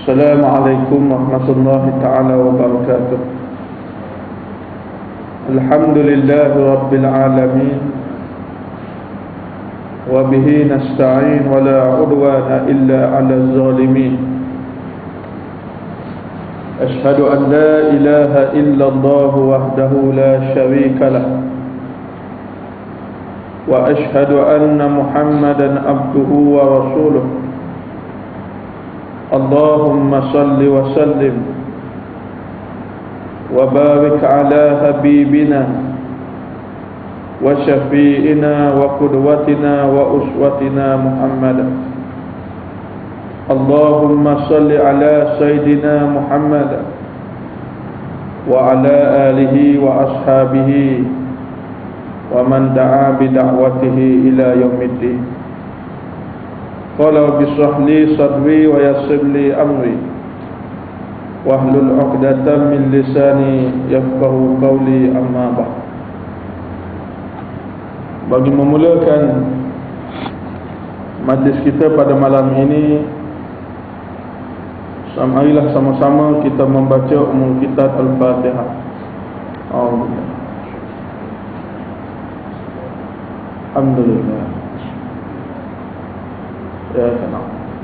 Assalamualaikum warahmatullahi ta'ala wabarakatuh. Alhamdulillahi rabbil alamin, wa bihi nasta'in, wa la udwana illa 'alal zalimin. Ashhadu an la ilaha illallah wahdahu la syarika lah, wa ashhadu anna Muhammadan abduhu wa rasuluh. Allahumma salli wa sallim wa barik ala habibina wa syafi'ina wa qudwatina wa uswatina Muhammad. Allahumma salli ala sayyidina Muhammad wa ala alihi wa ashabihi wa man da'a bi da'watihi ila yaumiddin. Qala rabbi shrah li sadri wa yassir li amri wahlul 'uqdatam min lisani yafqahu qawli, amma ba'd. Bagi memulakan majlis kita pada malam ini, marilah sama-sama kita membaca Ummul Kitab Al-Fatihah. Alhamdulillah. Ya tenang.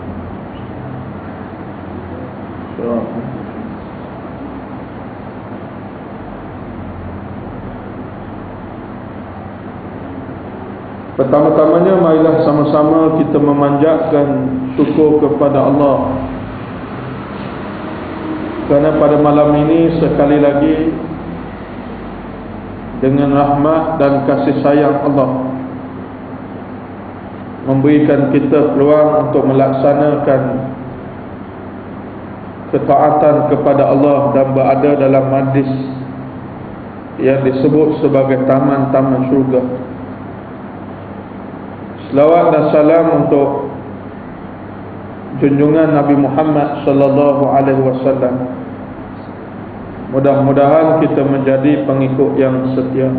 Pertama-tamanya marilah sama-sama kita memanjatkan syukur kepada Allah, kerana pada malam ini sekali lagi dengan rahmat dan kasih sayang Allah memberikan kita peluang untuk melaksanakan ketaatan kepada Allah dan berada dalam majlis yang disebut sebagai taman-taman syurga. Selawat dan salam untuk junjungan Nabi Muhammad sallallahu alaihi wasallam. Mudah-mudahan kita menjadi pengikut yang setia.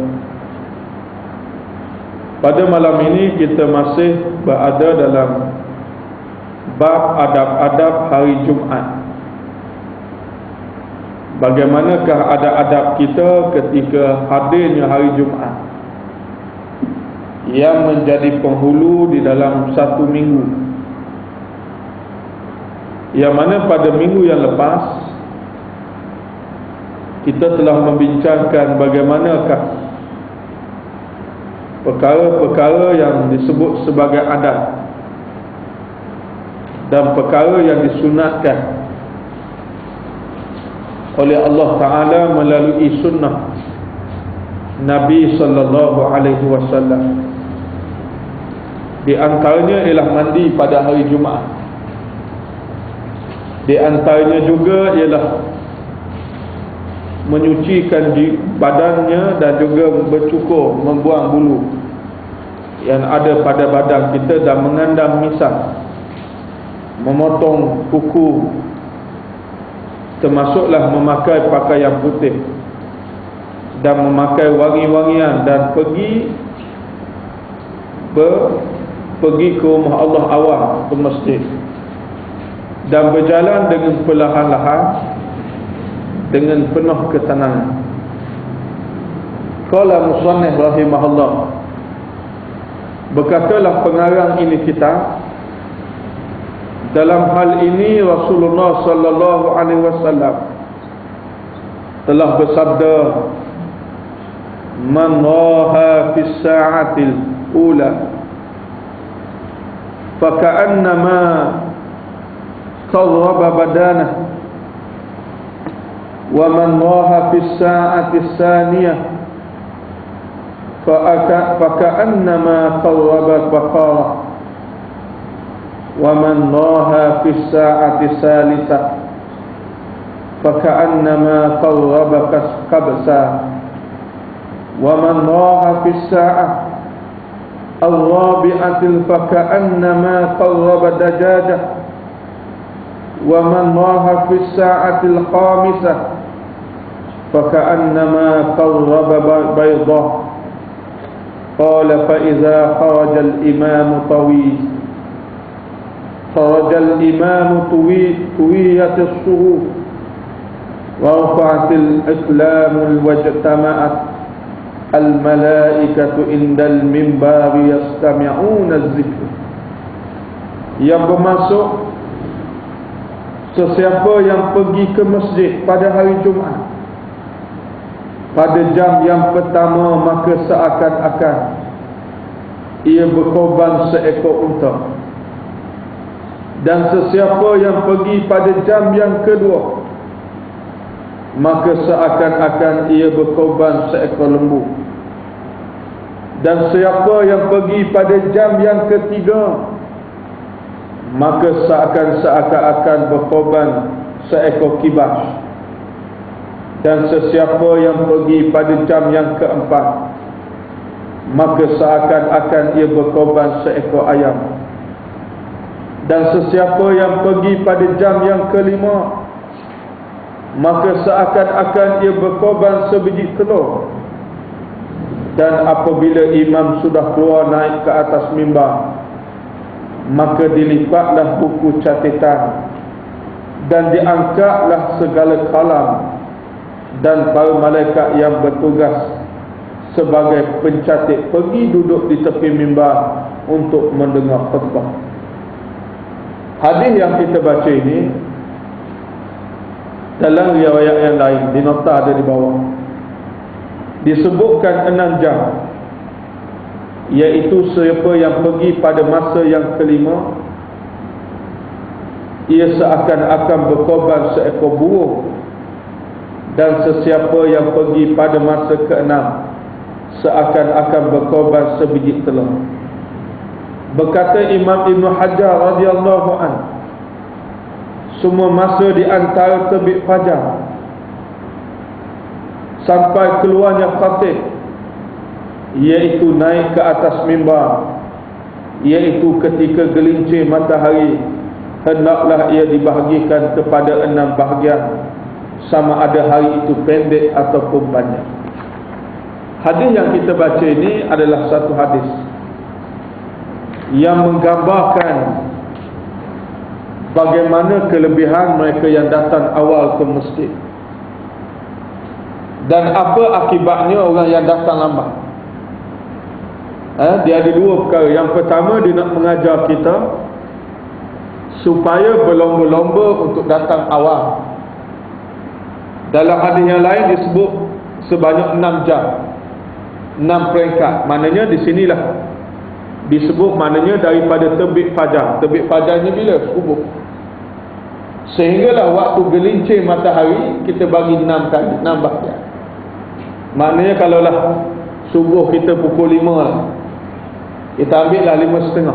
Pada malam ini kita masih berada dalam bab adab-adab hari Jumaat. Bagaimanakah adab-adab kita ketika hadirnya hari Jumaat yang menjadi penghulu di dalam satu minggu, yang mana pada minggu yang lepas kita telah membincangkan bagaimanakah perkara-perkara yang disebut sebagai adab dan perkara yang disunatkan oleh Allah Ta'ala melalui sunnah Nabi sallallahu alaihi wasallam. Di antaranya ialah mandi pada hari Jumaat. Di antaranya juga ialah menyucikan badannya dan juga bercukur, membuang bulu yang ada pada badan kita dan mengandam misah, memotong kuku, termasuklah memakai pakaian putih dan memakai wangi-wangian dan pergi ke rumah Allah awal, ke masjid, dan berjalan dengan perlahan-lahan dengan penuh ketenangan. Qala musannif rahimahullah, berkatalah pengarang ini kitab, dalam hal ini Rasulullah sallallahu alaihi wasallam telah bersabda, man raha fi sa'atil ula faka'annama qarraba badanah, wa man raha fi sa'ati tsaniyah faka'annama qarraba baqarah, wa man raha fi sa'ati tsalitsah faka'annama qarraba kabsa, wa man raha fi sa'ah al-rabi'atil faka'annama qarraba dajajah, wa man raha fi sa'atil khamisah faka'annama qarraba baydah. Qala fa idza kharaja al-imam tawil Kharajal imamu tuwiyatis suhuf wa rafa'atil islamul wajtama'at al malaikatu indal mimbari yastami'una zikr. Yang bermaksud sesiapa yang pergi ke masjid pada hari Jumaat pada jam yang pertama, maka seakan-akan ia berkorban seekor unta. Dan sesiapa yang pergi pada jam yang kedua, maka seakan-akan ia berkorban seekor lembu. Dan siapa yang pergi pada jam yang ketiga, maka seakan-akan berkorban seekor kibas. Dan sesiapa yang pergi pada jam yang keempat, maka seakan-akan ia berkorban seekor ayam. Dan sesiapa yang pergi pada jam yang kelima, maka seakan-akan ia berkorban sebiji telur. Dan apabila imam sudah keluar naik ke atas mimbar, maka dilipatlah buku catatan dan diangkatlah segala kalam dan para malaikat yang bertugas sebagai pencatat pergi duduk di tepi mimbar untuk mendengar khutbah. Hadis yang kita baca ini dalam riwayat yang lain, di nota ada di bawah, disebutkan 6 jam, iaitu siapa yang pergi pada masa yang kelima, ia seakan-akan berkorban seekor burung. Dan sesiapa yang pergi pada masa ke-6, seakan-akan berkorban sebiji telur. Berkata Imam Ibn Hajar radhiyallahu an, semua masa di antara terbit fajar sampai keluarnya khatib, iaitu naik ke atas mimbar, iaitu ketika gelincir matahari, hendaklah ia dibahagikan kepada 6 bahagian, sama ada hari itu pendek ataupun panjang. Hadis yang kita baca ini adalah satu hadis yang menggambarkan bagaimana kelebihan mereka yang datang awal ke masjid dan apa akibatnya orang yang datang lambat. Dia ada 2 perkara. Yang pertama, dia nak mengajar kita supaya berlomba-lomba untuk datang awal. Dalam hadis yang lain disebut sebanyak 6 jam, 6 peringkat. Maknanya di sinilah disebut, maknanya daripada terbit fajar. Terbit fajar ni bila? Subuh. Sehinggalah waktu gelincir matahari kita bagi 6 kali, 6 bahagian. Maknanya kalaulah subuh kita pukul 5 lah, kita ambil lah 5.30.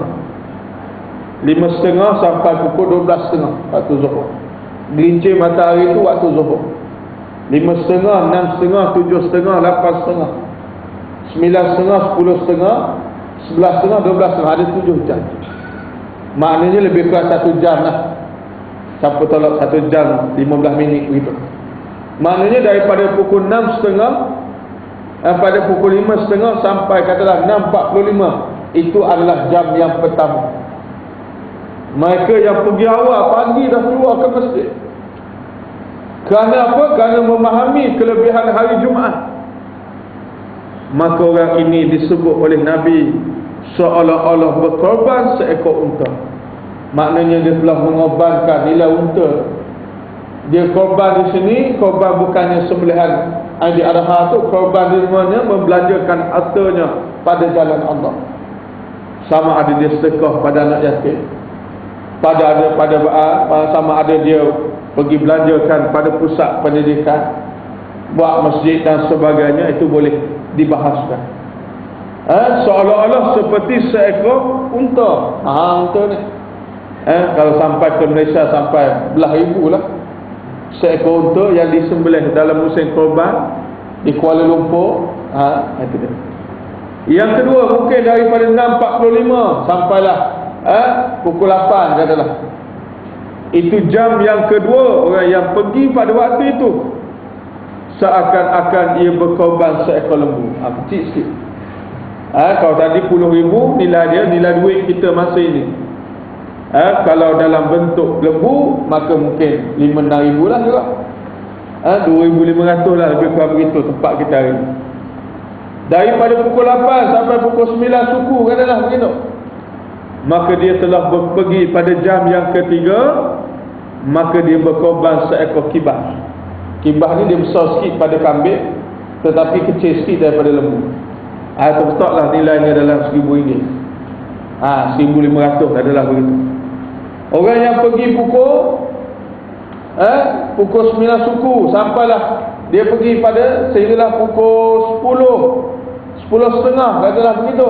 5.30 sampai pukul 12.30 waktu zuhur. Gelincir matahari itu waktu zuhur. 5.30, 6.30, 7.30, 8.30, 9.30, 10.30, 11.30, 12.30. Ada 7 jam. Maknanya lebih kurang 1 jam lah. Siapa tolak 1 jam 15 minit begitu. Maknanya daripada pukul 6.30 pada pukul 5.30 sampai katalah 6.45, itu adalah jam yang pertama. Mereka yang pergi awal pagi dah keluar ke masjid. Kerana apa? Kerana memahami kelebihan hari Jumaat. Maka orang ini disebut oleh Nabi seolah-olah berkorban seekor unta. Maknanya dia telah mengorbankan nilai unta. Dia korban di sini, korban bukannya sembelihan Aidil Adha tu, korban di mana membelanjakan hartanya pada jalan Allah. Sama ada dia sedekah pada anak yatim, sama ada dia pergi belanjakan pada pusat pendidikan, buat masjid dan sebagainya, itu boleh dibahaskan. Seolah-olah seperti seekor unta. Unta ni kalau sampai ke Malaysia sampai belah ribu lah seekor unta yang disembelih dalam musim korban di Kuala Lumpur. Itu dia. Yang kedua, mungkin daripada 6.45 sampailah pukul 8 katalah. Itu jam yang kedua. Orang yang pergi pada waktu itu seakan-akan ia berkorban seekor lembu. Kecil sikit. Kalau tadi 10,000 nilai dia, nilai duit kita masa ini. Kalau dalam bentuk lembu, maka mungkin 5-6 ribu lah juga. 2,500 lah lebih kurang begitu tempat kita hari ini. Daripada pukul 8 sampai pukul 9 suku, katalah begitu. Maka dia telah pergi pada jam yang ketiga, maka dia berkorban seekor kibas. Kibas ni dia besar sikit pada kambing, tetapi kecil sikit daripada lembu. Terletaklah nilainya dalam RM1,000. 1,500 adalah begitu. Orang yang pergi pukul 9 suku, sampailah dia pergi pada sehinggalah pukul 10:30, katalah begitu.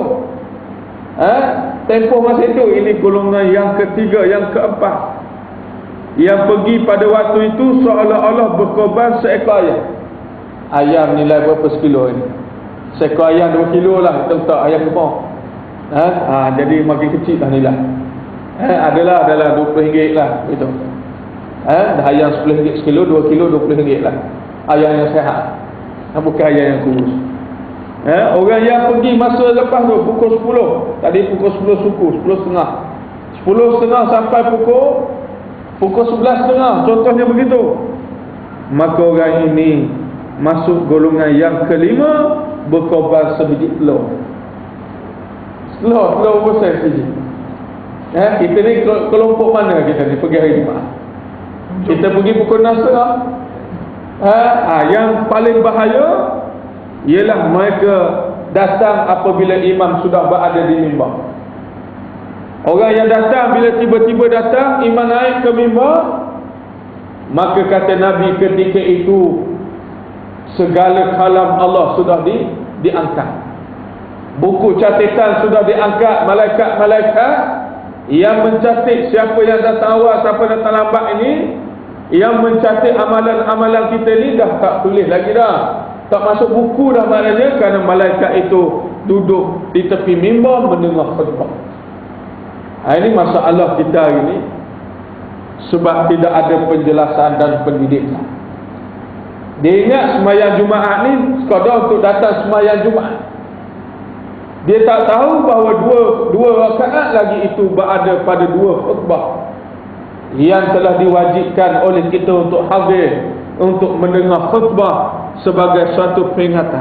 Tempoh masa itu, ini golongan yang ketiga, yang keempat, yang pergi pada waktu itu seolah-olah berkorban seekor ayam. Ayam nilai berapa sekilo ini? Seekor ayam 2 kilo lah, kita letak ayam kebang. Jadi makin kecil lah nilai. Adalah RM20 lah gitu. Ayam RM10 sekilo, 2 kilo RM20 lah. Ayam yang sehat, bukan ayam yang kurus. Orang yang pergi masa lepas tu pukul 10, tadi pukul 10 suku, 10:30 sampai pukul 11:30, contohnya begitu. Maka orang ini masuk golongan yang kelima, berkorban sebiji telur. Telur besar sebiji. Kita ni kelompok mana kita ni pergi hari Jumaat? Kita pergi pukul 6:30. Yang paling bahaya ialah mereka datang apabila imam sudah berada di mimbar. Orang yang datang bila tiba-tiba datang, imam naik ke mimbar, maka kata Nabi ketika itu segala kalam Allah sudah diangkat. Buku catatan sudah diangkat. Malaikat-malaikat yang mencatat siapa yang datang awal, siapa datang lambat ini, yang mencatat amalan-amalan kita ni dah tak tulis lagi dah, tak masuk buku dah maknanya, kerana malaikat itu duduk di tepi mimbar mendengar khutbah. Ini masalah kita hari ini, sebab tidak ada penjelasan dan pendidikan. Dia ingat sembahyang Jumaat ni sekadar untuk datang sembahyang Jumaat. Dia tak tahu bahawa dua rakaat lagi itu berada pada 2 khutbah yang telah diwajibkan oleh kita untuk hadir, untuk mendengar khutbah sebagai suatu peringatan.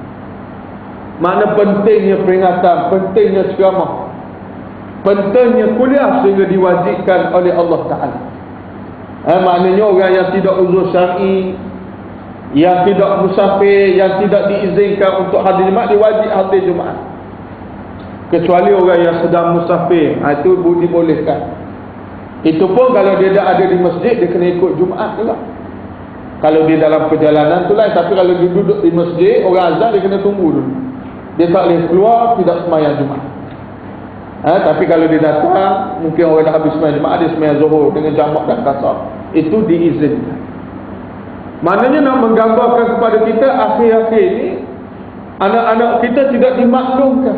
Mana pentingnya peringatan, pentingnya ceramah, pentingnya kuliah sehingga diwajibkan oleh Allah Ta'ala. Maknanya orang yang tidak uzur syar'i, yang tidak musafir, yang tidak diizinkan untuk hadir Jumaat, diwajib hadir Jumaat. Kecuali orang yang sedang musafir, itu dibolehkan. Itu pun kalau dia dah ada di masjid, dia kena ikut Jumaat juga. Kalau dia dalam perjalanan tu lain. Tapi kalau dia duduk di masjid, orang azan, dia kena tunggu dulu. Dia tak boleh keluar tidak sembahyang Jumaat. Tapi kalau dia datang, mungkin orang dah habis sembahyang Jumaat, dia sembahyang Zuhur dengan jamak dan qasar, itu diizinkan. Maknanya nak menggambarkan kepada kita akhir-akhir ini, anak-anak kita tidak dimaklumkan,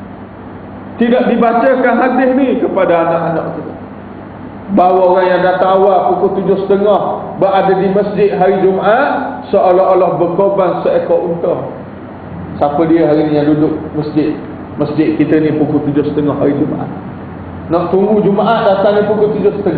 tidak dibacakan hadis ni kepada anak-anak kita, bahawa orang yang datang awal pukul 7:30 berada di masjid hari Jumaat seolah-olah berkorban seekor unta. Siapa dia hari ni yang duduk masjid kita ni pukul 7:30 hari Jumaat? Nak tunggu Jumaat datang ni pukul 7:30.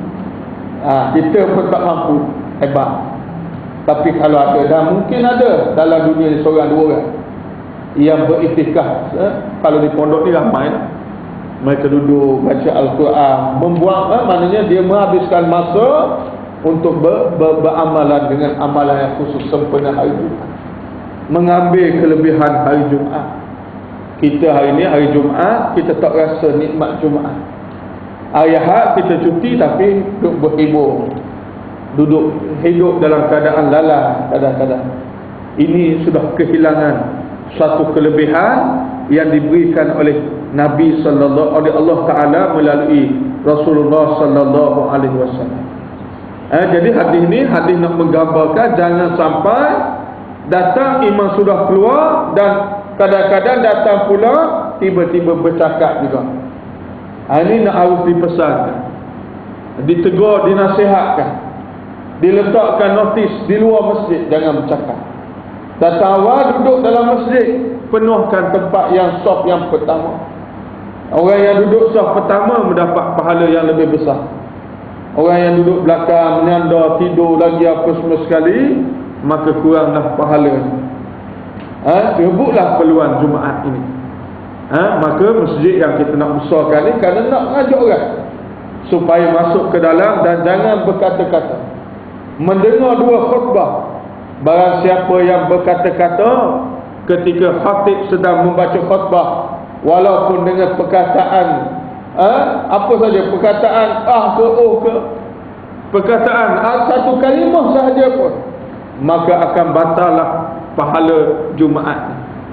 Kita pun tak mampu. Hebat. Tapi kalau ada, dan mungkin ada dalam dunia ni seorang dua orang yang beriktikaf. Kalau di pondok ni ramai lah. Mereka duduk baca Al-Quran, membuang, maknanya dia menghabiskan masa untuk beramalan dengan amalan yang khusus sempena hari Jumaat, mengambil kelebihan hari Jumaat. Kita hari ni hari Jumaat, kita tak rasa nikmat Jumaat. Hari Ahad kita cuti tapi duduk berhibur, duduk hidup dalam keadaan lalah kadang-kadang. Ini sudah kehilangan satu kelebihan yang diberikan oleh Nabi sallallahu oleh Allah Taala melalui Rasulullah sallallahu alaihi wasallam. Jadi hadis ni hadis nak menggambarkan jangan sampai datang imam sudah keluar dan kadang-kadang datang pula tiba-tiba bercakap juga. Ini nak harus dipesankan, ditegur, dinasihatkan, diletakkan notis di luar masjid, jangan bercakap. Datang awal duduk dalam masjid, penuhkan tempat yang saf yang pertama. Orang yang duduk saf pertama mendapat pahala yang lebih besar. Orang yang duduk belakang, menyandar, tidur lagi apa semua sekali, maka kuranglah pahala. Rebutlah peluang Jumaat ini. Maka masjid yang kita nak besarkan ni kerana nak mengajak orang supaya masuk ke dalam dan jangan berkata-kata. Mendengar dua khutbah. Barang siapa yang berkata-kata ketika khatib sedang membaca khutbah, walaupun dengan perkataan apa saja, perkataan ke ke, perkataan satu kalimah sahaja pun, maka akan batallah pahala Jumaat.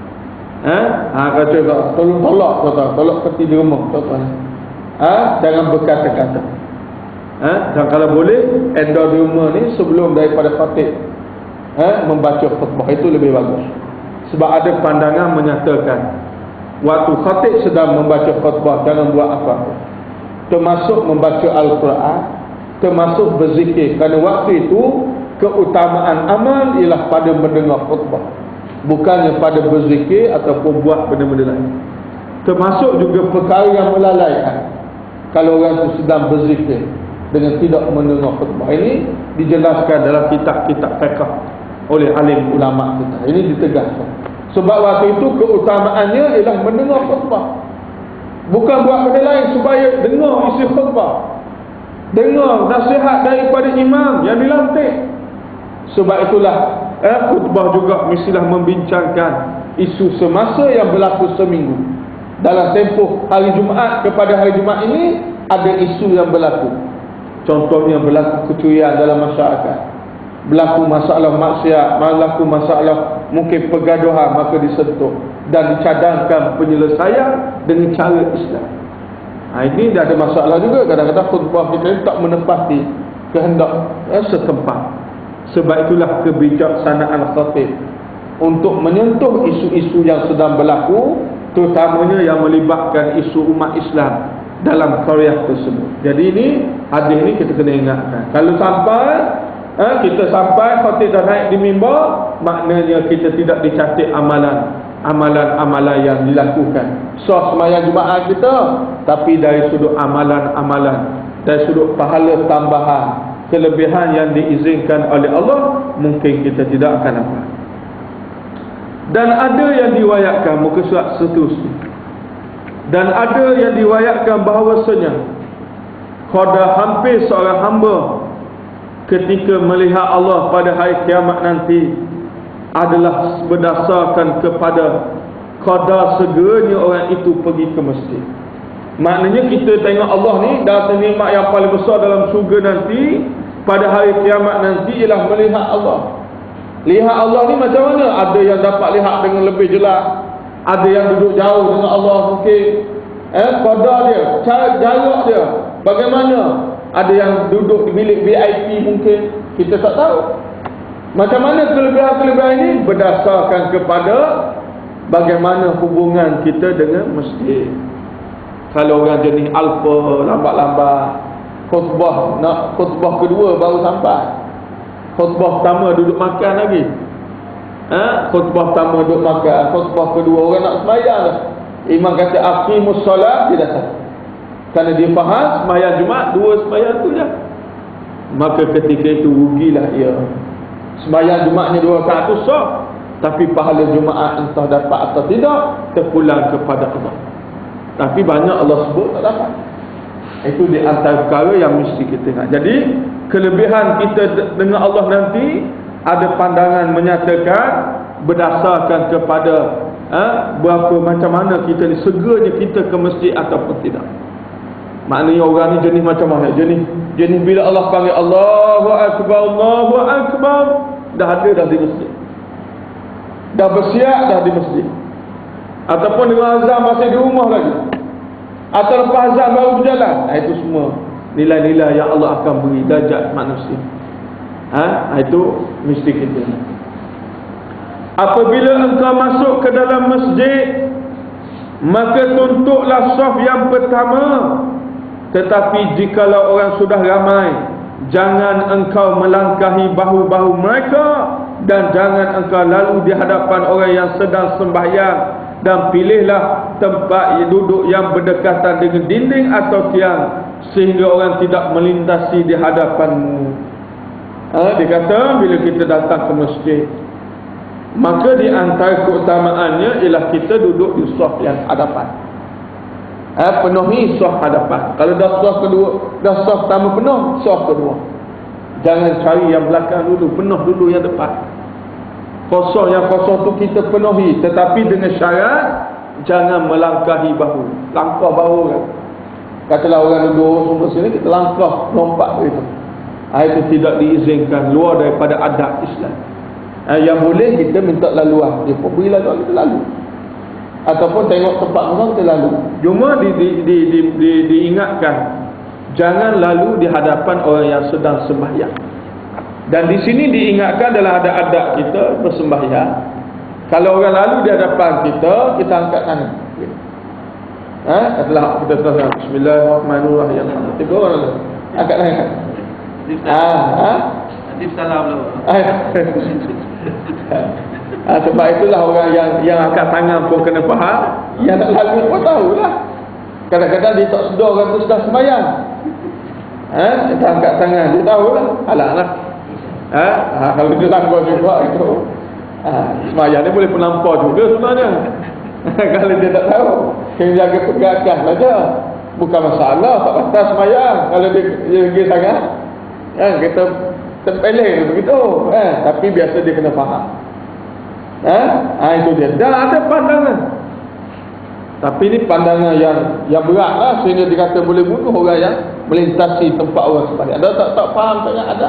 Kata tolong tolak peti di rumah tuan-tuan. Jangan berkata-kata. Dan kalau boleh endor di rumah ni sebelum daripada khatib membaca khutbah, itu lebih bagus. Sebab ada pandangan menyatakan waktu khatib sedang membaca khutbah jangan buat apa-apa, termasuk membaca Al-Quran, termasuk berzikir, kerana waktu itu keutamaan amal ialah pada mendengar khutbah, bukannya pada berzikir ataupun buat benda-benda lain. Termasuk juga perkara yang melalaikan kalau orang itu sedang berzikir dengan tidak mendengar khutbah. Ini dijelaskan dalam kitab-kitab fiqh oleh alim ulama kita. Ini ditegaskan. Sebab waktu itu keutamaannya ialah mendengar khutbah, bukan buat benda lain, supaya dengar isi khutbah, dengar nasihat daripada imam yang dilantik. Sebab itulah khutbah juga mestilah membincangkan isu semasa yang berlaku seminggu. Dalam tempoh hari Jumaat kepada hari Jumaat ini ada isu yang berlaku. Contohnya berlaku kecurian dalam masyarakat, berlaku masalah maksiat, berlaku masalah mungkin pergaduhan, maka disentuh dan dicadangkan penyelesaian dengan cara Islam. Ini dah ada masalah juga. Kadang-kadang khutbah kita tak menepati kehendak setempat. Sebab itulah kebijaksanaan khatib untuk menyentuh isu-isu yang sedang berlaku, terutamanya yang melibatkan isu umat Islam dalam qaryah tersebut. Jadi ini hadis ni kita kena ingatkan. Kalau sampai kita sampai khatib dah naik di mimbar, maknanya kita tidak dicatat amalan-amalan yang dilakukan. Sah sembahyang Jumaat kita, tapi dari sudut amalan-amalan, dari sudut pahala tambahan, kelebihan yang diizinkan oleh Allah, mungkin kita tidak akan dapat. Dan ada yang diwayatkan, muka surat seterusnya, dan ada yang diwayatkan bahawasanya qada hampir seorang hamba ketika melihat Allah pada hari kiamat nanti adalah berdasarkan kepada qada segeranya orang itu pergi ke masjid. Maknanya kita tengok Allah ni, dan nikmat yang paling besar dalam syurga nanti pada hari kiamat nanti ialah melihat Allah. Lihat Allah ni macam mana? Ada yang dapat lihat dengan lebih jelas, ada yang duduk jauh dengan Allah mungkin. Qada dia, cara jarak dia bagaimana? Ada yang duduk di bilik VIP mungkin, kita tak tahu. Macam mana kelebihan-kelebihan ini? Berdasarkan kepada bagaimana hubungan kita dengan masjid. Kalau orang jenis alfa, lambat-lambat, khutbah, nak khutbah kedua baru sampai. Khutbah pertama duduk makan lagi. Khutbah pertama duduk makan, khutbah kedua orang nak sembahyang dah. Imam kata aqimus solat, dia datang. Kerana dia faham sembahyang Jumaat dua sembahyang tu je. Maka ketika itu rugilah ia. Sembahyang Jumaatnya 2 rakaat tu sah, tapi pahala Jumaat entah dapat atau tidak terpulang kepada Allah. Tapi banyak Allah sebut tak dapat. Itu di antara perkara yang mesti kita ingat. Jadi kelebihan kita dengan Allah nanti, ada pandangan menyatakan berdasarkan kepada berapa macam mana kita ni, segeranya kita ke masjid ataupun tidak. Maknanya orang ni jenis macam mana? Jenis bila Allah panggil Allahu Akbar, Allahu Akbar, dah ada dah di masjid, dah bersiap dah di masjid, ataupun dengan azan masih di rumah lagi, atau lepas azan baru berjalan. Itu semua nilai-nilai yang Allah akan beri darjat manusia. Itu mesti kita. Apabila engkau masuk ke dalam masjid, maka tuntutlah saf yang pertama. Tetapi jikalau orang sudah ramai, jangan engkau melangkahi bahu-bahu mereka, dan jangan engkau lalu di hadapan orang yang sedang sembahyang, dan pilihlah tempat duduk yang berdekatan dengan dinding atau tiang sehingga orang tidak melintasi di hadapanmu. Dia kata bila kita datang ke masjid, maka di antara keutamaannya ialah kita duduk di saf yang hadapan. Penuhi saf hadapan. Kalau dah saf kedua, dah saf pertama penuh, saf kedua. Jangan cari yang belakang dulu, penuh dulu yang depan. Kosong yang kosong tu kita penuhi, tetapi dengan syarat jangan melangkahi bahu. Langkah bahu kan. Katalah orang duduk semua sini, kita langkah lompat begitu. Itu tidak diizinkan, luar daripada adab Islam. Yang boleh kita minta laluan, dia pun beri laluan, kita lalu. Ataupun tengok tempat orang kita lalu. Cuma diingatkan, jangan lalu di hadapan orang yang sedang sembahyang. Dan di sini diingatkan dalam adab kita bersembahyang. Kalau orang lalu di hadapan kita, kita angkat tangan. Setelah kita selesai, Bismillahirrahmanirrahim. Tiga orang lalu, angkat tangan. Nanti salam dulu. Sebab itulah orang yang angkat tangan pun kena faham, yang nak lalu pun tahulah. Kadang-kadang dia tak sedar orang tu sudah sembahyang. Dia angkat tangan, dia tahulah. Alah. Kalau dia langgar juga itu, sembahyang ni boleh pelampau juga sebenarnya. Kalau dia tak tahu, kena jaga pergerakan saja. Bukan masalah, tak batal sembahyang. Kalau dia pergi sangat, kita tempeleng begitu. Tapi biasa dia kena faham. Itu dia. Dan ada pandangan. Tapi ni pandangan yang berat lah, sehingga dikata boleh bunuh orang yang melintasi tempat orang sembahyang. Ada tak faham sangat ada.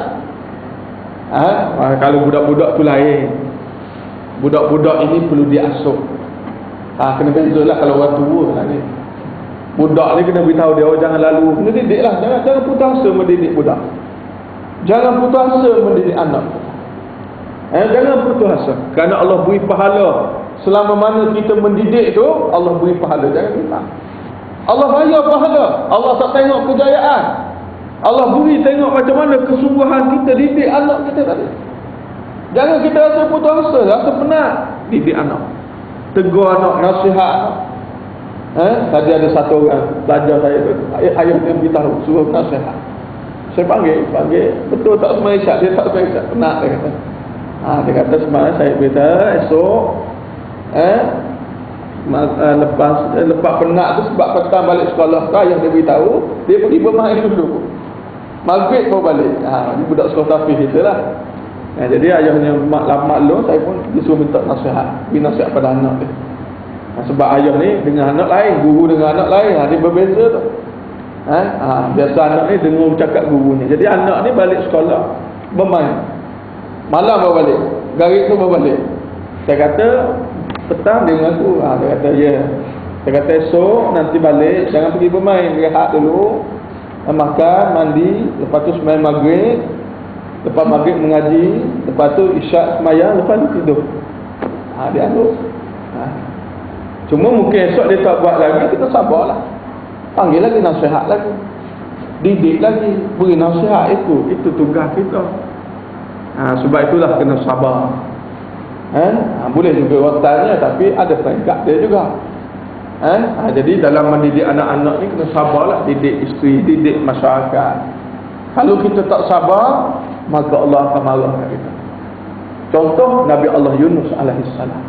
Kalau budak-budak tu lain. Budak-budak ini perlu diasuh. Kena bezalah kalau orang tua lah ni. Budak ni kena beritahu dia, jangan lalu. Kena didik lah. Jangan putus asa mendidik budak. Jangan putus asa mendidik anak. Jangan putus asa. Kerana Allah beri pahala. Selama mana kita mendidik tu, Allah beri pahala. Jangan lupa. Allah bayar pahala. Allah tak tengok kejayaan. Allah beri tengok macam mana kesungguhan kita didik anak kita tadi. Jangan kita rasa putus asa, rasa penat didik anak. Tegur anak, nasihat anak. Tadi ada satu orang belajar saya tu, ayah dia beritahu, suruh nasihat. Saya panggil, betul tak semua isyak? Dia tak semua isyak, penat dia kata. Dia kata semalam saya beritahu, esok lepas penat tu, sebab petang balik sekolah tu, ayah dia beritahu, dia pergi bermain dulu. Maghrib baru balik. Ini budak sekolah tahfiz kita lah. Jadi ayahnya maklum, saya pun disuruh minta nasihat. Beri nasihat pada anak dia. Sebab ayah ni dengan anak lain, guru dengan anak lain, dia berbeza tu. Biasa anak ni dengar cakap guru ni. Jadi anak ni balik sekolah bermain. Malam baru balik, garik tu baru balik. Saya kata petang dia mengaku. Dia kata ya. Saya kata esok nanti balik, jangan pergi bermain, rehat dulu, makan, mandi, lepas tu sembahyang maghrib, lepas maghrib mengaji, lepas tu isyak sembahyang, lepas tu tidur. Dia anggap. Cuma mungkin esok dia tak buat lagi, kita sabarlah. Panggil lagi, nasihat lagi, didik lagi, beri nasihat. Itu tugas kita. Sebab itulah kena sabar. Boleh juga waktunya, tapi ada peringkat dia juga. Jadi dalam mendidik anak-anak ni kena sabarlah, didik isteri, didik masyarakat. Kalau kita tak sabar, maka Allah akan marah kat kita. Contoh Nabi Allah Yunus alaihissalam.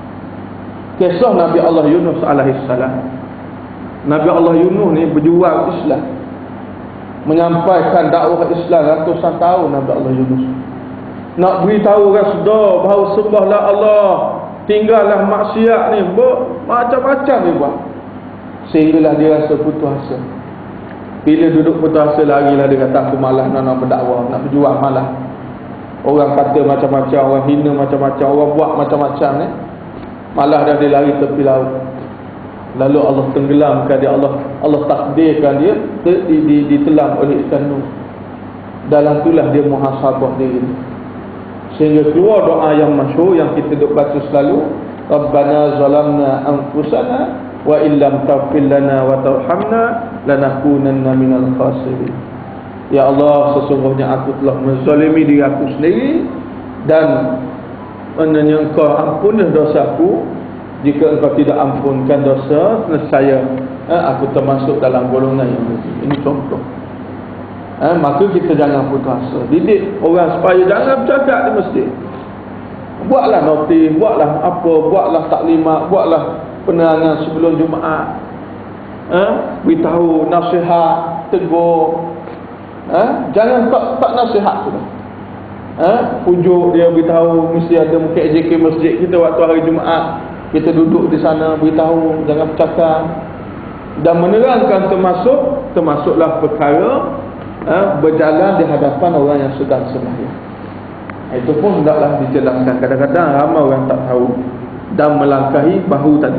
Kisah Nabi Allah Yunus alaihissalam. Nabi Allah Yunus ni berjuang Islam, menyampaikan dakwah Islam ratusan tahun. Nabi Allah Yunus nak beritahu orang sedar bahawa sembahlah Allah, tinggallah maksiat ni, macam-macam dia buat. Sehinggalah dia rasa putus asa. Bila duduk putus asa, larilah dia kata, aku malas nak berdakwah, nak berjuang, malas. Orang kata macam-macam, orang hina macam-macam, orang buat macam-macam ni, malah dah dia lari tepi laut. Lalu Allah tenggelamkan dia, Allah takdirkan dia ditelan oleh ikan Nuh. Dalam itulah dia muhasabah diri. Sehingga keluar doa yang masyhur yang kita duk baca selalu, Rabbana zalamna anfusana wa illam taghfir lana wa tarhamna lanakunanna minal khasirin. Ya Allah, sesungguhnya aku telah menzalimi diri aku sendiri, dan menanya Engkau ampunilah dosaku Jika engkau tidak ampunkan dosa, nescaya aku termasuk dalam golongan yang rugi. Ini contoh. Maka kita jangan putus asa. Didik orang supaya jangan bercakap di masjid. Buatlah notis, buatlah apa, buatlah taklimat, buatlah penerangan sebelum Jumaat. Beritahu, nasihat, tegur. Jangan tak nasihat tu. Pujuk dia, beritahu. Mesti ada mungkin AJK masjid kita waktu hari Jumaat, kita duduk di sana, beritahu, jangan bercakap. Dan menerangkan termasuklah perkara berjalan di hadapan orang yang sedang sembahyang. Itu pun hendaklah dijelaskan. Kadang-kadang ramai orang tak tahu dan melangkahi bahu tadi.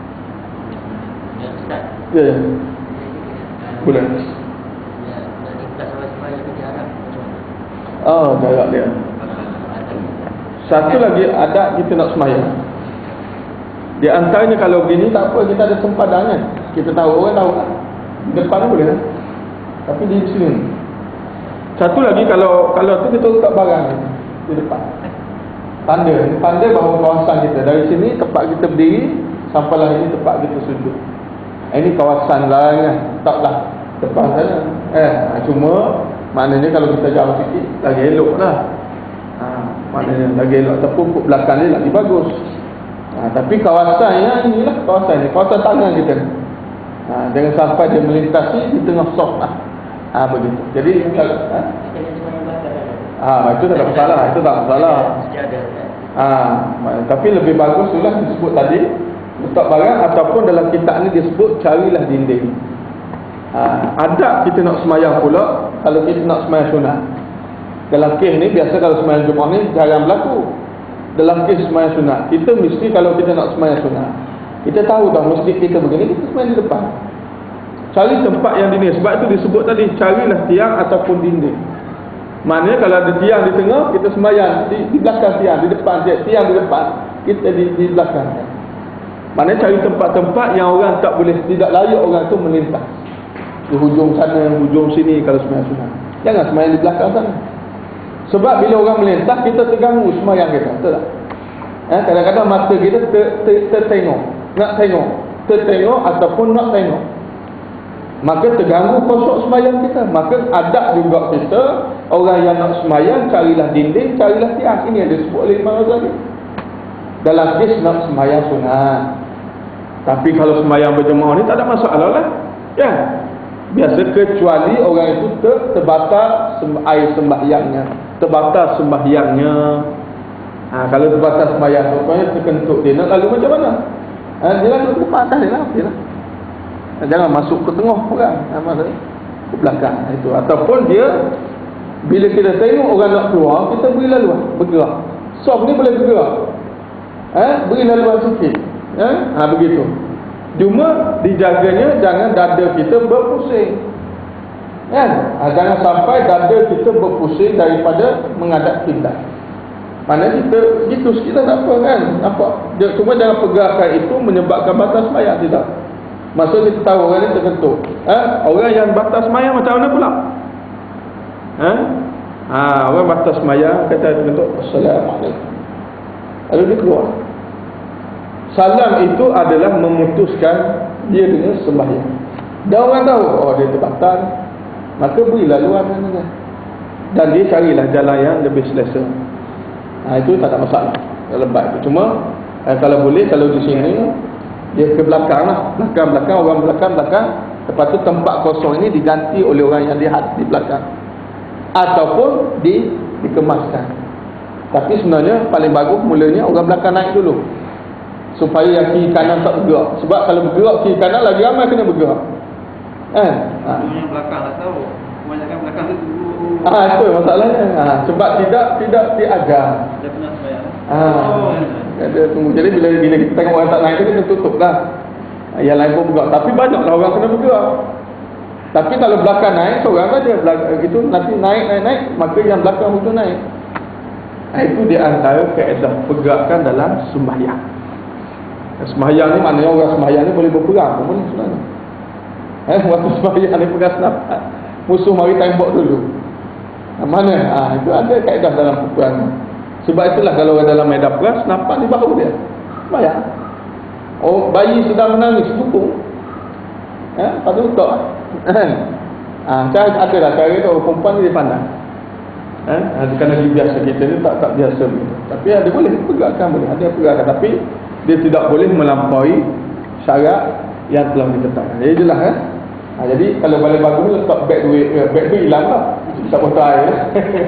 Ya. Boleh. Jarak dia. Satu lagi adat kita nak sembahyang. Di antaranya kalau begini tak apa, kita ada sempadan kan. Kita tahu, orang tahu kan. Depan boleh kan. Tapi di sini. Satu lagi kalau tu kita letak barang di depan. Tanda bahawa kawasan kita dari sini tempat kita berdiri sampailah ini tempat kita sujud. Ini kawasan lain kan. Taklah depan sana. Cuma maknanya kalau kita jauh sikit lagi elok lah. Maknanya lagi elok. Tapi belakang dia lagi bagus. Tapi kawasannya inilah kawasan ni. Kawasan tangan kita ni. Jangan sampai dia melintasi di tengah soft lah. Begitu. Jadi itu tak ada masalah. Itu tak masalah. Tapi lebih bagus itulah disebut tadi, letak barang, ataupun dalam kitab ni disebut carilah dinding. Adab kita nak semayang pula. Kalau kita nak semayang sunat, dalam kes ni biasa kalau semayang Jumaat ni jarang berlaku. Dalam kes semayang sunat, kita mesti kalau kita nak semayang sunat, kita tahu dah masjid kita begini, kita semayang di depan. Cari tempat yang dinding. Sebab itu disebut tadi, carilah tiang ataupun dinding. Maknanya kalau ada tiang di tengah, kita semayang di belakang tiang, di depan tiang di depan, kita di belakang. Maknanya cari tempat-tempat yang orang tak boleh, tidak layak orang tu melintas. Di hujung sana, hujung sini kalau semayang sunat. Jangan semayang di belakang sana. Sebab bila orang melintas, kita terganggu semayang kita. Betul tak? Kadang-kadang mata kita tertengok. Nak tengok. Tertengok ataupun nak tengok. Maka terganggu kosok semayang kita. Maka adab juga kita, orang yang nak semayang, carilah dinding, carilah tiang. Ini yang disebut oleh Imam Ghazali. Dalam kes nak semayang sunat. Tapi kalau semayang berjemaah ni tak ada masalah lah. Ya. Biasa kecuali orang itu terbatas air sembahyangnya. Terbatas sembahyangnya. Kalau terbatas sembahyang, contohnya terkentut dia nak lalu macam mana? Dia lalu ke depan dia lah. Jangan masuk ke tengah orang, ke belakang itu. Ataupun dia bila kita tengok orang nak keluar, kita beri laluan, bergerak. Soft ni boleh bergerak. Beri laluan sikit. Begitu. Cuma dijaganya jangan dada kita berpusing. Jangan sampai dada kita berpusing daripada menghadap kiblat. Maknanya kita gitu kita tak apa kan. Nampak? Cuma jangan pergerakan itu menyebabkan batas sembahyang, tidak. Maksudnya kita tahu orang ni terkentut. Orang yang batas sembahyang macam mana pula? Orang batas sembahyang kata terkentut, Assalamualaikum. Lalu dia keluar. Salam itu adalah memutuskan dia dengan sembahyang. Dan orang tahu, dia terbatal, maka beri laluan dan dia carilah jalan yang lebih selesa. Itu tak ada masalah. Lebat itu. Cuma kalau boleh, kalau di sini dia ke belakang lah. Belakang, orang belakang. Lepas tu tempat kosong ini diganti oleh orang yang lihat di belakang. Ataupun dikemaskan. Tapi sebenarnya paling bagus mulanya orang belakang naik dulu. Supaya yang kiri kanan tak bergerak. Sebab kalau bergerak kiri kanan lagi ramai kena bergerak. Yang belakang tak tahu. Kebanyakan belakang tu dulu. Itu masalahnya. Sebab tidak diajar. Dia pernah sembahyang. Ada tunggu. Jadi bila kita tengok orang tak naik tu, kita tutup lah. Yang lain pun bergerak. Tapi banyaklah orang kena bergerak. Tapi kalau belakang naik, seorang saja. Itu nanti naik. Maka yang belakang itu naik. Itu di antara kaedah pergerakan dalam sembahyang. Sembahyang ni maknanya orang sembahyang ni boleh berperang pun sebenarnya. Waktu sembahyang ni pegang senapan, musuh mari tembak dulu. Mana? Itu ada kaedah dalam peperangan. Sebab itulah kalau orang dalam medan perang, senapan di bahu dia. Sembahyang. Oh, bayi sedang menangis tukung. Patut tak. Ada lah cara tu perempuan dia pandai. Kerana dia biasa, kita ni tak biasa begitu. Tapi ada boleh pegakkan, boleh ada pegakkan, tapi dia tidak boleh melampaui syarat yang telah ditetapkan. Jadi jelas kan. Jadi kalau balik bagus ni letak beg duit hilang lah. Tak potong air lah.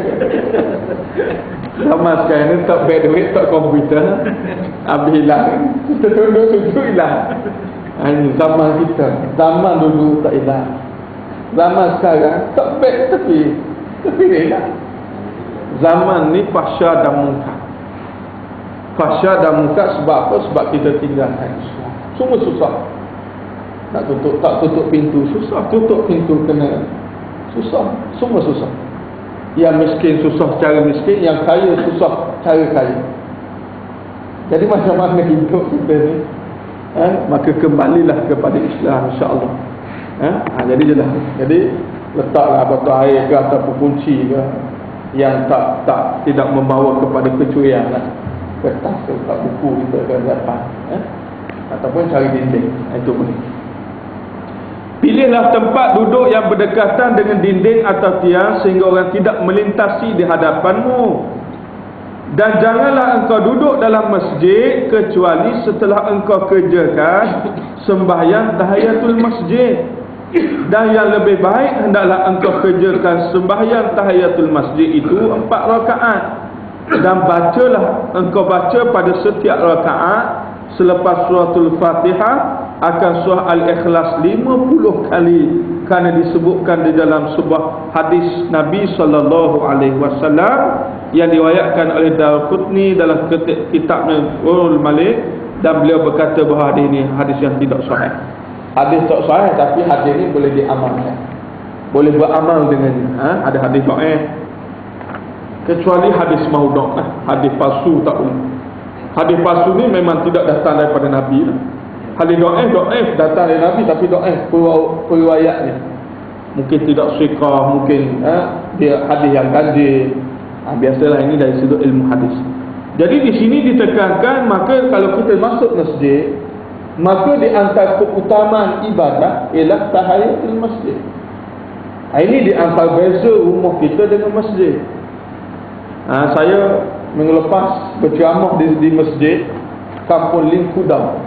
Sama sekarang ni tak beg duit, tak komputer, habis hilang. Kita tunduk hilang. Ini zaman kita. Zaman dulu tak hilang. Zaman sekarang tak beg tapi dia hilang. Zaman ni fahsyah dan munkar. Fahsyah dan munkar sebab apa? Sebab kita tinggalkan Islam. Semua susah. Nak tutup, tak tutup pintu susah, tutup pintu kena susah, semua susah. Yang miskin susah cara miskin, yang kaya susah cara kaya. Jadi macam mana hidup kita ni? Maka kembalilah kepada Islam, insya-Allah. Jadi jelas. Jadi letaklah botol air ke ataupun kunci ke yang tidak membawa kepada kecurian lah. Kertas ke buku kita ke depan, ataupun cari dinding, itu boleh. Pilihlah tempat duduk yang berdekatan dengan dinding atau tiang sehingga orang tidak melintasi di hadapanmu. Dan janganlah engkau duduk dalam masjid kecuali setelah engkau kerjakan sembahyang tahiyatul masjid. Dan yang lebih baik hendaklah engkau kerjakan sembahyang tahiyatul masjid itu 4 rakaat. Dan engkau baca pada setiap rakaat selepas suratul Fatihah akan surah Al-Ikhlas 50 kali, kerana disebutkan di dalam sebuah hadis Nabi SAW yang diriwayatkan oleh Darqutni dalam kitabnya Urul Malik, dan beliau berkata bahawa hadis ini hadis yang tidak sahih. Hadis tak sahih, tapi hadis ini boleh diamalkan, boleh beramal dengannya. Ada hadis dhaif, kecuali hadis maudhu', hadis palsu tak boleh. Hadis palsu ni memang tidak datang daripada Nabi lah. Hadis dhaif datang dari Nabi, tapi dhaif periwayatnya. Mungkin tidak siqah, mungkin dia hadis yang ganjil. Biasalah ini dari sudut ilmu hadis. Jadi di sini ditekankan, maka kalau kita masuk masjid, maka di antara keutamaan ibadah ialah tahiyatul masjid. Ini di antara beza rumah kita dengan masjid. Saya minggu lepas berceramah di masjid Kampung Lingkudau.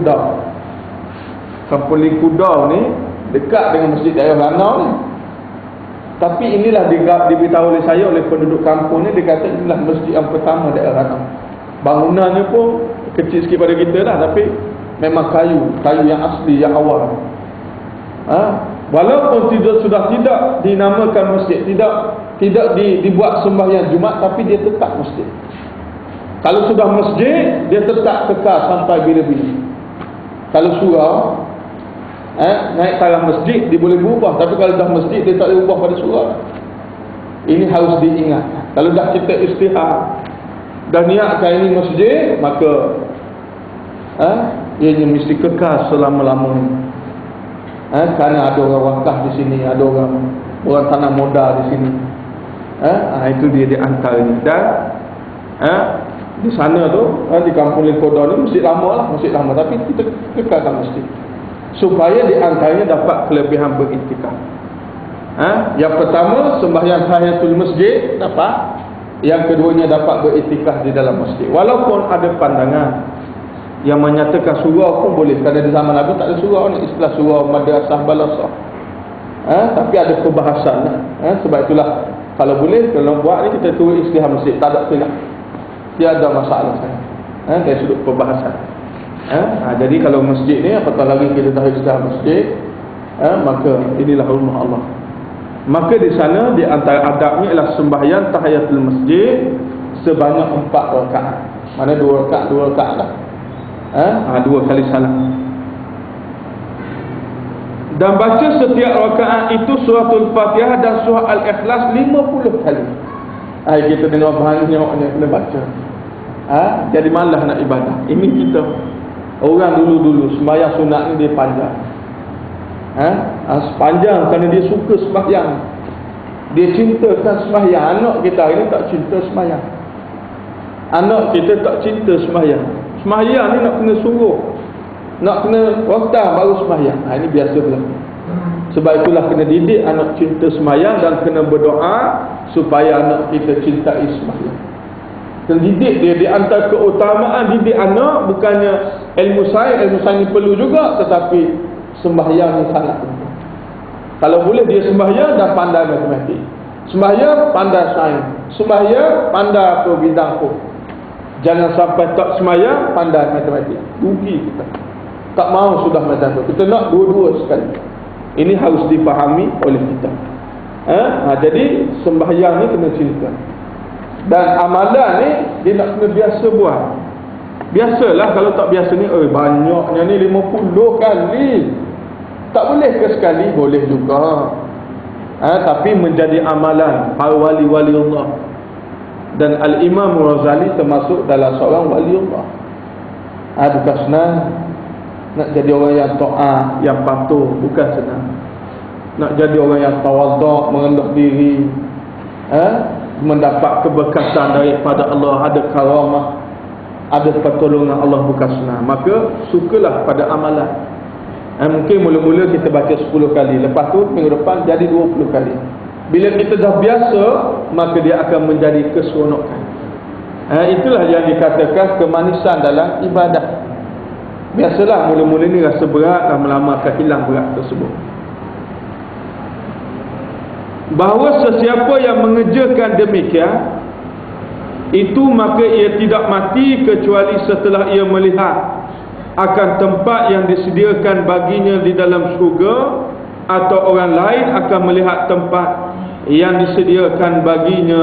Kampung Lingkudau ni dekat dengan masjid daerah Ranau ni. Tapi inilah diberitahu oleh saya oleh penduduk kampung ni, dia kata inilah masjid yang pertama daerah Ranau. Bangunannya pun kecil sikit pada kita lah, tapi memang kayu yang asli, yang awal. Walaupun sudah tidak dinamakan masjid, tidak dibuat sembahyang Jumaat, tapi dia tetap masjid. Kalau sudah masjid, dia tetap kekal sampai bila-bila. Kalau surau, naik taraf masjid, dia boleh berubah. Tapi kalau dah masjid, dia tak boleh ubah pada surau. Ini harus diingat. Kalau dah kita istihad, dah niatkan ini masjid, maka ianya mesti kekal selama-lamanya. Kerana ada orang wakaf di sini, ada orang tanah modal di sini. Itu dia di antaranya. Dan di sana tu, di Kampung Lingkudau ni masjid lama, tapi kita kekalkan masjid supaya di antaranya dapat kelebihan beriktikaf. Yang pertama, sembahyang tahiyatul masjid dapat. Yang keduanya dapat beriktikaf di dalam masjid. Walaupun ada pandangan yang menyatakan surau pun boleh, kerana di zaman Nabi tak ada surau ni, istilah surau madrasah balasah. Tapi ada perbahasan lah. Sebab itulah kalau boleh, kalau buat ni kita turun istilah masjid, tak ada khilaf. Dia ada masalah dari sudut perbahasan. Jadi kalau masjid ni, apatah lagi kita tahu istilah masjid, maka inilah rumah Allah. Maka di sana di antara adabnya ialah sembahyang tahiyatul masjid sebanyak 4 rakaat. Mana 2 rakaat lah. 2 kali salam. Dan baca setiap rakaat itu suratul Fatihah dan surah Al-Ikhlas 50 kali. Kita dengar banyak kena baca. Jadi malas nak ibadah. Ini kita orang dulu sembahyang sunat ni dia panjang. Sepanjang kerana dia suka sembahyang. Dia cintakan sembahyang. Anak kita hari ni tak cinta sembahyang. Anak kita tak cinta sembahyang. Sembahyang ni nak kena suruh. nak kena waktu baru sembahyang. Ini biasa pula. Sebab itulah kena didik anak cinta sembahyang dan kena berdoa supaya anak kita cintai sembahyang. Dan didik dia, di antara keutamaan didik anak bukannya ilmu sains ni perlu juga, tetapi sembahyang ni sangat penting. Kalau boleh dia sembahyang dah pandai matematik, sembahyang pandai sains, sembahyang pandai apa bidang pun. Jangan sampai tak sembahyang pandai matematik, rugi kita. Tak mau sudah macam tu, kita nak dua-dua sekali. Ini harus dipahami oleh kita. Jadi sembahyang ni kena cinta. Dan amalan ni dia nak kena biasa buat. Biasalah, kalau tak biasa ni banyaknya ni 50 kali. Tak boleh ke sekali? Boleh juga. Tapi menjadi amalan para wali-wali Allah. Dan Al-Imam Razali termasuk dalam seorang wali Allah. Bukan senang nak jadi orang yang taat, yang patuh, bukan senang. Nak jadi orang yang tawaduk, merendah diri, mendapat keberkatan daripada Allah, ada karamah, ada pertolongan Allah, bukan senang. Maka sukalah pada amalan. Mungkin mula-mula kita baca 10 kali, lepas tu minggu depan jadi 20 kali. Bila kita dah biasa, maka dia akan menjadi keseronokan. Itulah yang dikatakan kemanisan dalam ibadah. Biasalah mula-mula ni rasa berat, lama-lama akan hilang berat tersebut. Bahawa sesiapa yang mengerjakan demikian, itu maka ia tidak mati kecuali setelah ia melihat akan tempat yang disediakan baginya di dalam syurga, atau orang lain akan melihat tempat yang disediakan baginya.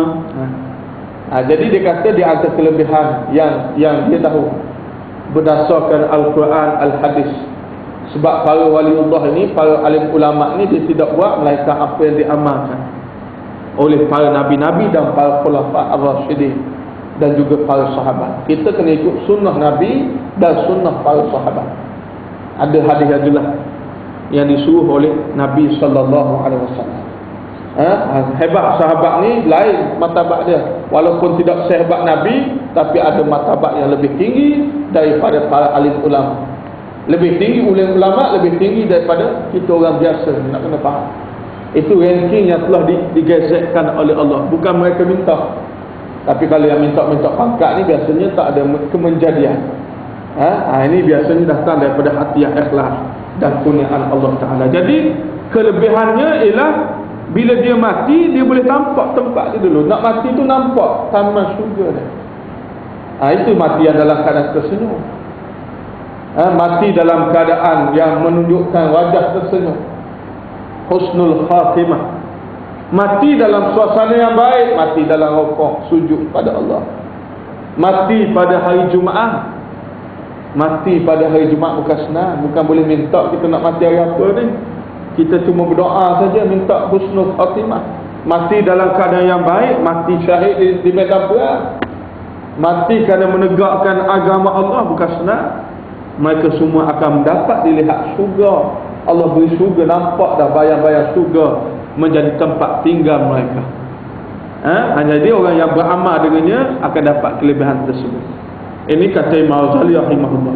Jadi dia kata di antara kelebihan yang dia tahu berdasarkan Al-Quran, Al-Hadis. Sebab para waliullah ini, para alim ulama ini, dia tidak buat melainkan apa yang diamalkan oleh para nabi-nabi dan para khulafa ar-rasyidin dan juga para sahabat. Kita kena ikut sunnah Nabi dan sunnah para sahabat. Ada hadis-hadis yang disuruh oleh Nabi sallallahu alaihi wasallam. Hebat sahabat ni lain martabat dia. Walaupun tidak sehebat Nabi, tapi ada martabat yang lebih tinggi daripada para alim ulama. Lebih tinggi ulama, lebih tinggi daripada kita orang biasa. Nak kena faham. Itu ranking yang telah digazetkan oleh Allah. Bukan mereka minta. Tapi kalau yang minta-minta pangkat ni biasanya tak ada kemenjadian. Ini biasanya datang daripada hati yang ikhlas dan kurniaan Allah Ta'ala. Jadi kelebihannya ialah bila dia mati, dia boleh tampak tempat dia dulu. Nak mati tu nampak taman syurga dia. Itu mati yang dalam keadaan tersenyum. Mati dalam keadaan yang menunjukkan wajah tersenyum, husnul khatimah. Mati dalam suasana yang baik, mati dalam rukuk sujud pada Allah. Mati pada hari Jumaat. Mati pada hari Jumaat bukan senang. Bukan boleh minta kita nak mati hari apa ni. Kita cuma berdoa saja, minta husnul khatimah. Mati dalam keadaan yang baik, mati syahid di medan perang. Mati kerana menegakkan agama Allah bukan senang. Mereka semua akan mendapat dilihat syurga. Allah beri syurga, nampak dah bayang-bayang syurga menjadi tempat tinggal mereka. Jadi orang yang beramal dengannya akan dapat kelebihan tersebut. Ini kata Imam Ghazali rahimahullah.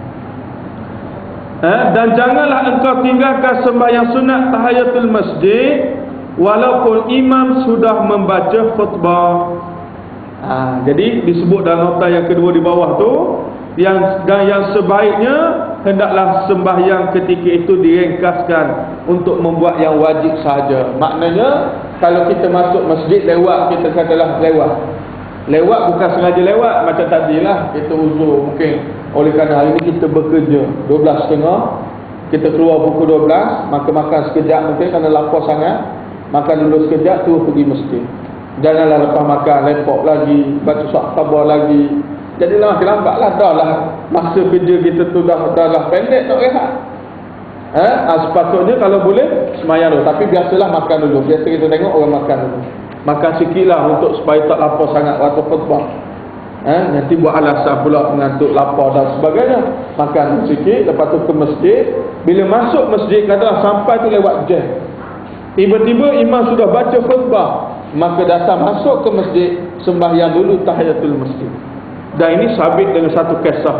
Dan janganlah engkau tinggalkan sembahyang sunat tahiyatul masjid walaupun imam sudah membaca khutbah. Jadi disebut dalam nota yang kedua di bawah tu, yang sebaiknya hendaklah sembahyang ketika itu diringkaskan untuk membuat yang wajib saja. Maknanya kalau kita masuk masjid lewat, kita katalah lewat bukan sengaja lewat macam tadilah kita uzur, mungkin oleh kerana hari ini kita bekerja 12.30, kita keluar pukul 12, maka makan sekejap, mungkin kerana lapar sangat, makan dulu sekejap terus pergi masjid. Janganlah lepas makan lepok lagi, baca surat khabar lagi. Jadilah makin lambatlah, dah lah masa kerja kita tu dah pendek, nak rehat. Sepatutnya kalau boleh semayang dulu, tapi biasalah makan dulu. Biasa kita tengok orang makan dulu. Makan sikit lah untuk supaya tak lapar sangat waktu khutbah. Nanti buat alasan pula mengantuk, lapar dan sebagainya. Makan sikit, lepas tu ke masjid. Bila masuk masjid, katalah sampai tu lewat jam, tiba-tiba imam sudah baca khutbah, maka datang masuk ke masjid, sembahyang dulu tahiyatul masjid. Dan ini sabit dengan satu kisah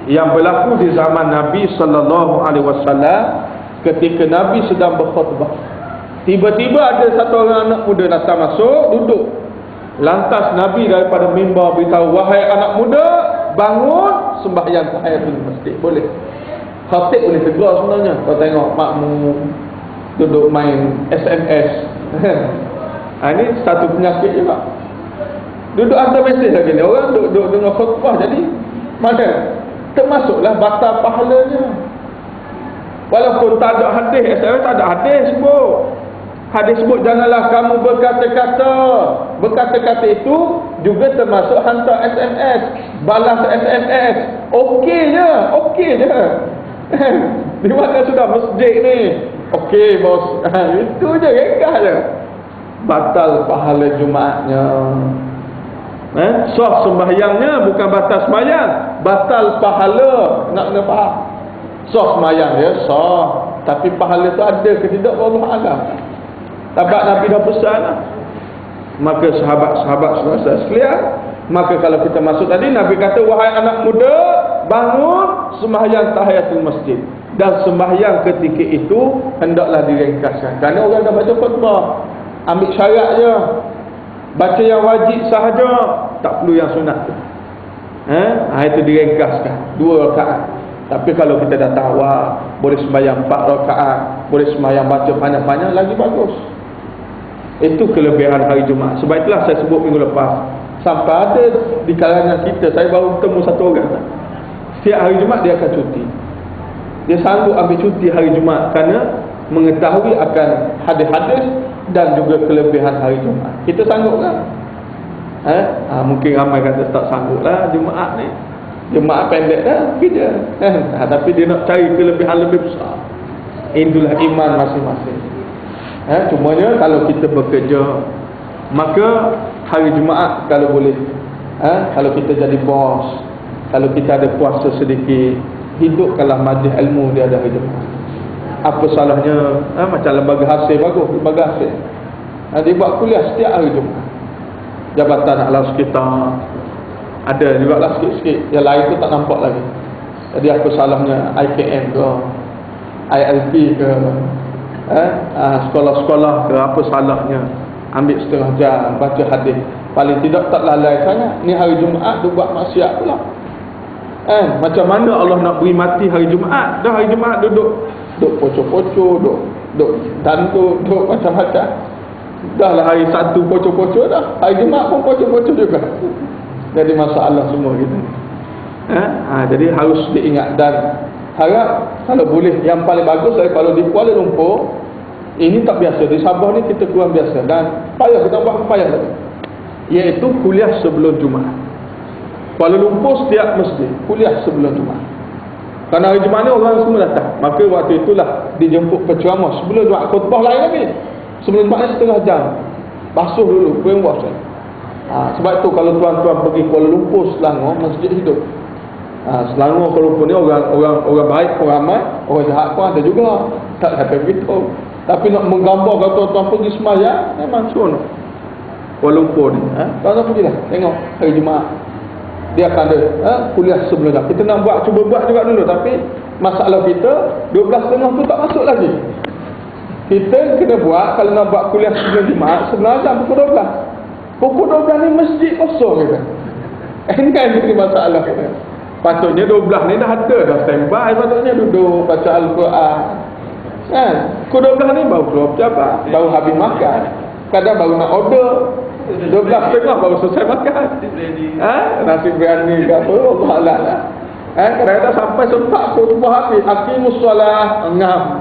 yang berlaku di zaman Nabi sallallahu alaihi wasallam ketika Nabi sedang berkhutbah. Tiba-tiba ada satu orang anak muda datang masuk, duduk. Lantas Nabi daripada mimbar beritahu, wahai anak muda, bangun sembahyang tahiyatul masjid. Boleh. Khatib boleh tegur sebenarnya. Kau tengok makmum duduk main SMS. Ini satu penyakit juga. Duduk hantar mesej lagi ni. Orang duduk dengan khutbah, jadi mana? Termasuklah batal pahalanya. Walaupun tak ada hadis, SMS tak ada hadis sebut. Hadis sebut janganlah kamu berkata-kata. Berkata-kata itu juga termasuk hantar SMS, balas SMS. Okey je, okey je. Di mana sudah masjid ni? Okey bos. Itu je, ringkas je. Batal pahala Jumaatnya. Sah sembahyangnya, bukan batal sembahyang. Batal pahala. Nak kena faham. Sah sembahyang dia, sah. Tapi pahala tu ada ke tidak, Allah Alam. Tabat Nabi dah pesan lah. Maka sahabat-sahabat saudara sekalian, maka kalau kita masuk tadi, Nabi kata, wahai anak muda, bangun sembahyang tahiyatul masjid. Dan sembahyang ketika itu hendaklah diringkaskan. Kerana orang dah baca khutbah, ambil syarat je, baca yang wajib sahaja, tak perlu yang sunat tu. Itu diringkaskan 2 rakaat. Tapi kalau kita dah tahu, boleh sembahyang 4 rakaat, boleh sembahyang baca panjang-panjang, lagi bagus. Itu kelebihan hari Jumaat. Sebab itulah saya sebut minggu lepas, sampai ada di kalangan kita, saya baru ketemu satu orang, setiap hari Jumaat dia akan cuti. Dia sanggup ambil cuti hari Jumaat kerana mengetahui akan hadis-hadis dan juga kelebihan hari Jumaat. Kita sanggup kan? Mungkin ramai kata tak sanggup lah Jumaat ni. Jumaat pendek dah kerja. Tapi dia nak cari kelebihan lebih besar. Itulah iman masing-masing. Cumanya kalau kita bekerja, maka hari Jumaat kalau boleh, kalau kita jadi bos, kalau kita ada kuasa sedikit, hidupkanlah majlis ilmu dia ada hari Jumaat. Apa salahnya? Macam lembaga hasil, bagus lembaga hasil. Dia buat kuliah setiap hari Jumaat. Jabatan Alam Sekitar ada juga lah sikit-sikit. Yang lain tu tak nampak lagi. Jadi apa salahnya IKM ke, ILP ke, sekolah-sekolah ke, apa salahnya ambil setengah jam baca hadis. Paling tidak tak lalai sangat. Ni hari Jumaat dia buat maksiat pula. Macam mana Allah nak beri mati hari Jumaat? Dah hari Jumaat duduk pocok-pocok, duduk tantuk, duduk macam-macam. Dah lah hari Sabtu pocok-pocok dah. Hari Jumaat pun pocok-pocok juga. Jadi masalah semua gitu. Jadi harus diingat dan harap kalau boleh, yang paling bagus kalau di Kuala Lumpur ini tak biasa, di Sabah ni kita kurang biasa dan payah, kita buat payah lagi, iaitu kuliah sebelum Jumaat. Kuala Lumpur setiap masjid kuliah sebelum Jumaat. Kerana hari Jumaat ni orang semua datang, maka waktu itulah dijemput penceramah sebelum Jumaat. Khutbah lain lagi sebelum Jumaat setengah jam, basuh dulu, brainwash. Sebab itu kalau tuan-tuan pergi Kuala Lumpur, Selangor, masjid hidup. Selangor, Kuala Lumpur ni orang baik pun ramai, orang jahat pun ada juga. Tak kata begitu. Tapi nak menggambar kalau tuan-tuan pergi sembahyang, memang seronok. Kuala Lumpur ni, tuan-tuan pergilah tengok hari Jumaat. Dia akan ada kuliah sebelum Jumaat. Kita nak cuba buat juga dulu, tapi masalah kita 12.30 tu tak masuk lagi. Kita kena buat, kalau nak buat kuliah sebelum Jumaat, sebenarnya pukul 12. Pukul 12 ni masjid kosong kita. Ini kan jadi masalah kita. Patutnya 12 ni dah ada, dah standby, patutnya duduk baca Al-Quran. Pukul 12 ni baru keluar pejabat, baru habis makan. Kadang baru nak order 12.30 baru selesai makan. Nasi biryani ke apa, Allah Allah lah. Kadang-kadang sampai sempat khutbah habis, aqimus solah, ngam.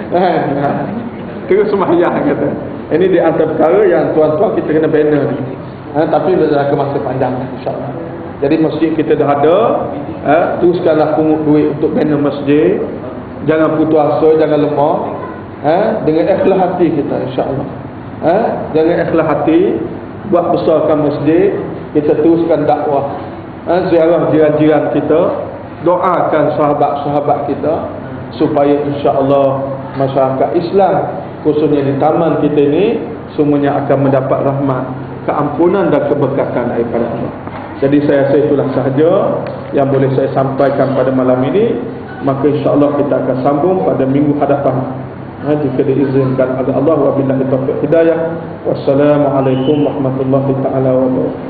Terus sembahyang kata. Ini di antara perkara yang tuan-tuan kita kena bina ni. Tapi dalam masa panjang insya-Allah. Jadi masjid kita dah ada, teruskanlah pungut duit untuk bina masjid. Jangan putus asa, jangan lemah. Dengan ikhlas hati kita insya-Allah. Jangan ikhlas hati, buat besarkan masjid, kita teruskan dakwah. Ziarah jiran-jiran kita, doakan sahabat-sahabat kita supaya insya-Allah masyarakat Islam khususnya di taman kita ini semuanya akan mendapat rahmat, keampunan dan keberkatan daripada Allah. Jadi saya rasa itulah sahaja yang boleh saya sampaikan pada malam ini. Maka insya-Allah kita akan sambung pada minggu hadapan, jika diizinkan oleh Allah. Wabillahi taufiq hidayah. Wassalamualaikum warahmatullahi taala wabarakatuh.